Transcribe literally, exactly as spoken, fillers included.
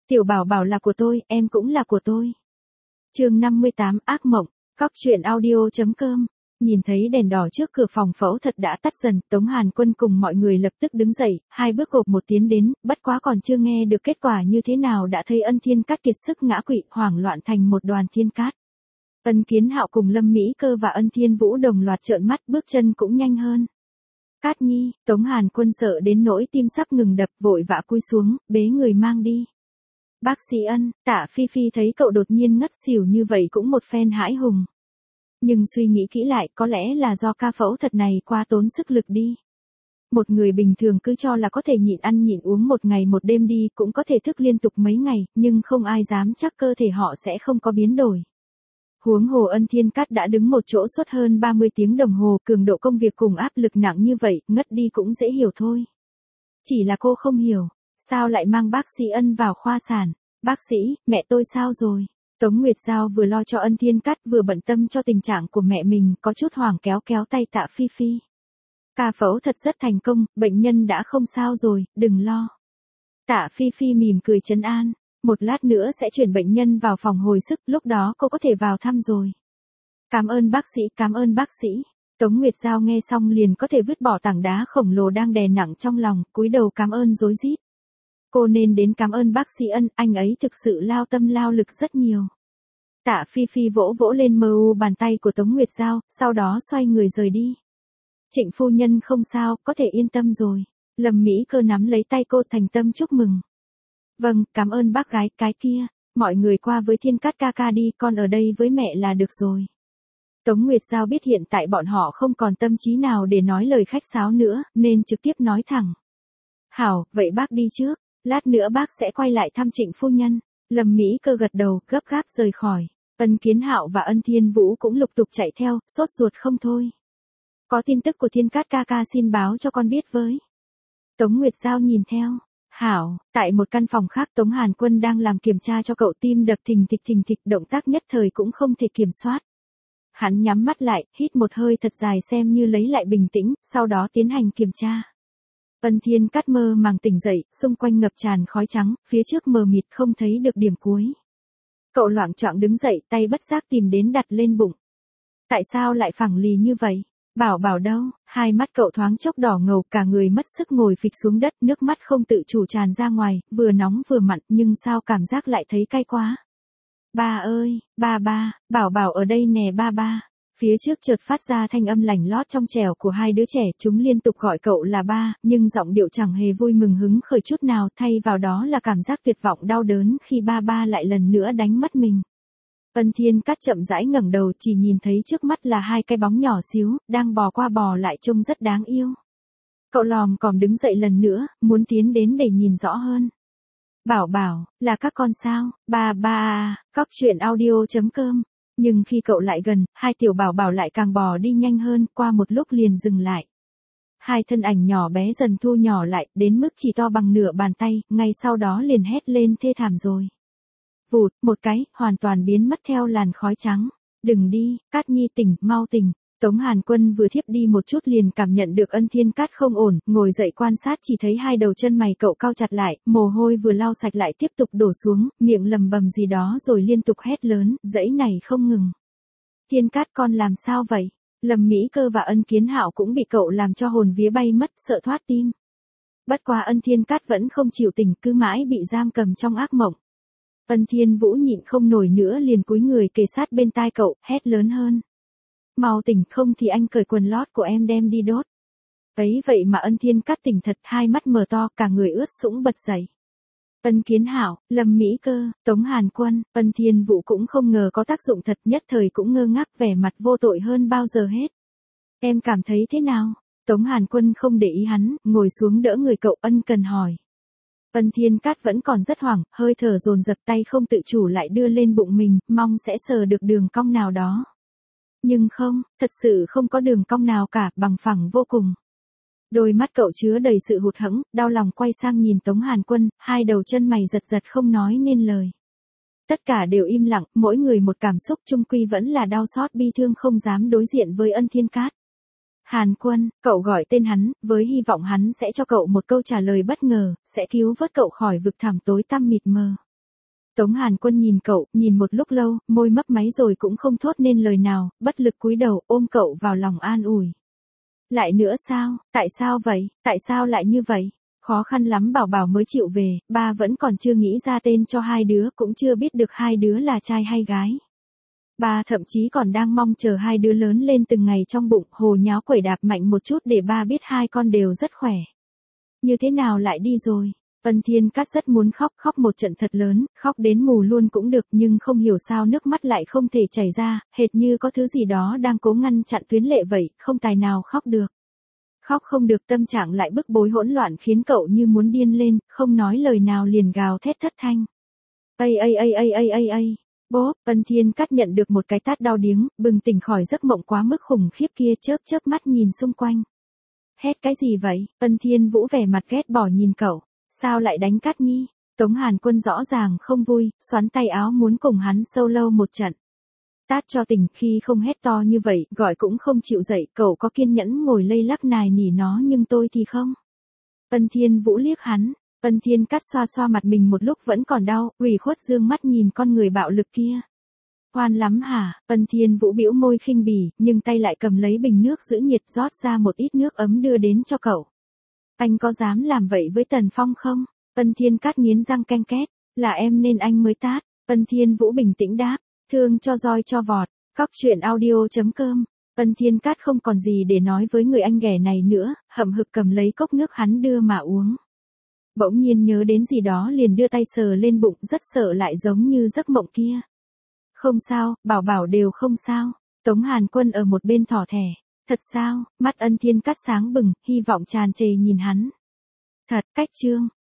Tiểu bảo bảo là của tôi, em cũng là của tôi. Chương năm mươi tám ác mộng, cóc truyện audio chấm com. Nhìn thấy đèn đỏ trước cửa phòng phẫu thuật đã tắt dần, Tống Hàn Quân cùng mọi người lập tức đứng dậy, hai bước gộp một tiến đến, bất quá còn chưa nghe được kết quả như thế nào đã thấy Ân Thiên Cát kiệt sức ngã quỵ, hoảng loạn thành một đoàn thiên cát. Ân Kiến Hạo cùng Lâm Mỹ Cơ và Ân Thiên Vũ đồng loạt trợn mắt, bước chân cũng nhanh hơn. Cát Nhi, Tống Hàn Quân sợ đến nỗi tim sắp ngừng đập, vội vã cúi xuống, bế người mang đi. Bác sĩ Ân, Tạ Phi Phi thấy cậu đột nhiên ngất xỉu như vậy cũng một phen hãi hùng. Nhưng suy nghĩ kỹ lại, có lẽ là do ca phẫu thuật này quá tốn sức lực đi. Một người bình thường cứ cho là có thể nhịn ăn nhịn uống một ngày một đêm đi, cũng có thể thức liên tục mấy ngày, nhưng không ai dám chắc cơ thể họ sẽ không có biến đổi. Huống hồ Ân Thiên Cát đã đứng một chỗ suốt hơn ba mươi tiếng đồng hồ, cường độ công việc cùng áp lực nặng như vậy, ngất đi cũng dễ hiểu thôi. Chỉ là cô không hiểu, sao lại mang bác sĩ Ân vào khoa sản? Bác sĩ, mẹ tôi sao rồi? Tống Nguyệt Giao vừa lo cho Ân Thiên Cát vừa bận tâm cho tình trạng của mẹ mình, có chút hoảng kéo kéo tay Tạ Phi Phi. Ca phẫu thật rất thành công, bệnh nhân đã không sao rồi, đừng lo. Tạ Phi Phi mỉm cười trấn an, một lát nữa sẽ chuyển bệnh nhân vào phòng hồi sức, lúc đó cô có thể vào thăm rồi. Cảm ơn bác sĩ, cảm ơn bác sĩ. Tống Nguyệt Giao nghe xong liền có thể vứt bỏ tảng đá khổng lồ đang đè nặng trong lòng, cúi đầu cảm ơn rối rít. Cô nên đến cảm ơn bác sĩ Ân, anh ấy thực sự lao tâm lao lực rất nhiều. Tạ Phi Phi vỗ vỗ lên mờ u bàn tay của Tống Nguyệt Giao, sau đó xoay người rời đi. Trịnh phu nhân không sao, có thể yên tâm rồi. Lâm Mỹ Cơ nắm lấy tay cô thành tâm chúc mừng. Vâng, cảm ơn bác gái, cái kia, mọi người qua với Thiên Cát ca ca đi, con ở đây với mẹ là được rồi. Tống Nguyệt Giao biết hiện tại bọn họ không còn tâm trí nào để nói lời khách sáo nữa, nên trực tiếp nói thẳng. Hảo, vậy bác đi trước, lát nữa bác sẽ quay lại thăm Trịnh phu nhân. Lâm Mỹ Cơ gật đầu, gấp gáp rời khỏi. Ân Kiến Hạo và Ân Thiên Vũ cũng lục tục chạy theo, sốt ruột không thôi. Có tin tức của Thiên Cát ca ca xin báo cho con biết với. Tống Nguyệt Giao nhìn theo. Hảo, tại một căn phòng khác Tống Hàn Quân đang làm kiểm tra cho cậu, tim đập thình thịch thình thịch, động tác nhất thời cũng không thể kiểm soát. Hắn nhắm mắt lại, hít một hơi thật dài xem như lấy lại bình tĩnh, sau đó tiến hành kiểm tra. Ân Thiên Cát mơ màng tỉnh dậy, xung quanh ngập tràn khói trắng, phía trước mờ mịt không thấy được điểm cuối. Cậu loạng choạng đứng dậy, tay bất giác tìm đến đặt lên bụng. Tại sao lại phẳng lì như vậy? Bảo bảo đâu? Hai mắt cậu thoáng chốc đỏ ngầu, cả người mất sức ngồi phịch xuống đất, nước mắt không tự chủ tràn ra ngoài, vừa nóng vừa mặn, nhưng sao cảm giác lại thấy cay quá. Ba ơi, ba ba, bảo bảo ở đây nè ba ba. Phía trước chợt phát ra thanh âm lành lót trong trẻo của hai đứa trẻ, chúng liên tục gọi cậu là ba, nhưng giọng điệu chẳng hề vui mừng hứng khởi chút nào, thay vào đó là cảm giác tuyệt vọng đau đớn khi ba ba lại lần nữa đánh mất mình. Ân Thiên Cát chậm rãi ngẩng đầu, chỉ nhìn thấy trước mắt là hai cái bóng nhỏ xíu, đang bò qua bò lại trông rất đáng yêu. Cậu lòm còm đứng dậy lần nữa, muốn tiến đến để nhìn rõ hơn. Bảo bảo, là các con sao? Ba ba à, cóc truyện audio chấm com. Nhưng khi cậu lại gần, hai tiểu bảo bảo lại càng bò đi nhanh hơn, qua một lúc liền dừng lại. Hai thân ảnh nhỏ bé dần thu nhỏ lại, đến mức chỉ to bằng nửa bàn tay, ngay sau đó liền hét lên thê thảm rồi. Vụt, một cái, hoàn toàn biến mất theo làn khói trắng. Đừng đi, Cát Nhi tỉnh, mau tỉnh. Tống Hàn Quân vừa thiếp đi một chút liền cảm nhận được Ân Thiên Cát không ổn, ngồi dậy quan sát chỉ thấy hai đầu chân mày cậu cau chặt lại, mồ hôi vừa lau sạch lại tiếp tục đổ xuống, miệng lầm bầm gì đó rồi liên tục hét lớn, dãy này không ngừng. Thiên Cát con làm sao vậy? Lâm Mỹ Cơ và Ân Kiến Hạo cũng bị cậu làm cho hồn vía bay mất, sợ thoát tim. Bất quá Ân Thiên Cát vẫn không chịu tỉnh, cứ mãi bị giam cầm trong ác mộng. Ân Thiên Vũ nhịn không nổi nữa liền cúi người kề sát bên tai cậu, hét lớn hơn. Mau tỉnh, không thì anh cởi quần lót của em đem đi đốt. Ấy vậy mà Ân Thiên Cát tỉnh thật, hai mắt mở to, cả người ướt sũng bật dậy. Ân Kiến Hạo, Lâm Mỹ Cơ, Tống Hàn Quân, Ân Thiên Vũ cũng không ngờ có tác dụng thật, nhất thời cũng ngơ ngác, vẻ mặt vô tội hơn bao giờ hết. Em cảm thấy thế nào? Tống Hàn Quân không để ý hắn, ngồi xuống đỡ người cậu, ân cần hỏi. Ân Thiên Cát vẫn còn rất hoảng, hơi thở dồn dập, tay không tự chủ lại đưa lên bụng mình, mong sẽ sờ được đường cong nào đó. Nhưng không, thật sự không có đường cong nào cả, bằng phẳng vô cùng. Đôi mắt cậu chứa đầy sự hụt hẫng, đau lòng quay sang nhìn Tống Hàn Quân, hai đầu chân mày giật giật không nói nên lời. Tất cả đều im lặng, mỗi người một cảm xúc, chung quy vẫn là đau xót bi thương không dám đối diện với Ân Thiên Cát. Hàn Quân, cậu gọi tên hắn, với hy vọng hắn sẽ cho cậu một câu trả lời bất ngờ, sẽ cứu vớt cậu khỏi vực thẳm tối tăm mịt mờ. Tống Hàn Quân nhìn cậu, nhìn một lúc lâu, môi mấp máy rồi cũng không thốt nên lời nào, bất lực cúi đầu, ôm cậu vào lòng an ủi. Lại nữa sao, tại sao vậy, tại sao lại như vậy? Khó khăn lắm Bảo Bảo mới chịu về, ba vẫn còn chưa nghĩ ra tên cho hai đứa, cũng chưa biết được hai đứa là trai hay gái. Ba thậm chí còn đang mong chờ hai đứa lớn lên từng ngày trong bụng, hồ nháo quẩy đạp mạnh một chút để ba biết hai con đều rất khỏe. Như thế nào lại đi rồi? Ân Thiên Cát rất muốn khóc, khóc một trận thật lớn, khóc đến mù luôn cũng được, nhưng không hiểu sao nước mắt lại không thể chảy ra, hệt như có thứ gì đó đang cố ngăn chặn tuyến lệ vậy, không tài nào khóc được. Khóc không được, tâm trạng lại bức bối hỗn loạn khiến cậu như muốn điên lên, không nói lời nào liền gào thét thất thanh. Ây ây ây ây ây ây ây. Bố, Ân Thiên Cát nhận được một cái tát đau điếng, bừng tỉnh khỏi giấc mộng quá mức khủng khiếp kia, chớp chớp mắt nhìn xung quanh. Hét cái gì vậy? Ân Thiên Vũ vẻ mặt ghét bỏ nhìn cậu. Sao lại đánh Cát Nhi? Tống Hàn Quân rõ ràng không vui, xoắn tay áo muốn cùng hắn solo một trận. Tát cho tỉnh, khi không hét to như vậy, gọi cũng không chịu dậy, cậu có kiên nhẫn ngồi lây lắc nài nỉ nó nhưng tôi thì không. Ân Thiên Vũ liếc hắn, Ân Thiên Cát xoa xoa mặt mình một lúc vẫn còn đau, ủy khuất dương mắt nhìn con người bạo lực kia. Oan lắm hả? Ân Thiên Vũ bĩu môi khinh bỉ, nhưng tay lại cầm lấy bình nước giữ nhiệt rót ra một ít nước ấm đưa đến cho cậu. Anh có dám làm vậy với Tần Phong không? Ân Thiên Cát nghiến răng ken két, là em nên anh mới tát. Ân Thiên Vũ bình tĩnh đáp, thương cho roi cho vọt. Cóc truyện audio chấm com. Ân Thiên Cát không còn gì để nói với người anh ghẻ này nữa, hậm hực cầm lấy cốc nước hắn đưa mà uống. Bỗng nhiên nhớ đến gì đó liền đưa tay sờ lên bụng, rất sợ lại giống như giấc mộng kia. Không sao, Bảo Bảo đều không sao. Tống Hàn Quân ở một bên thỏ thẻ. Thật sao? Mắt Ân Thiên Cát sáng bừng, hy vọng tràn trề nhìn hắn. Thật, cách trương.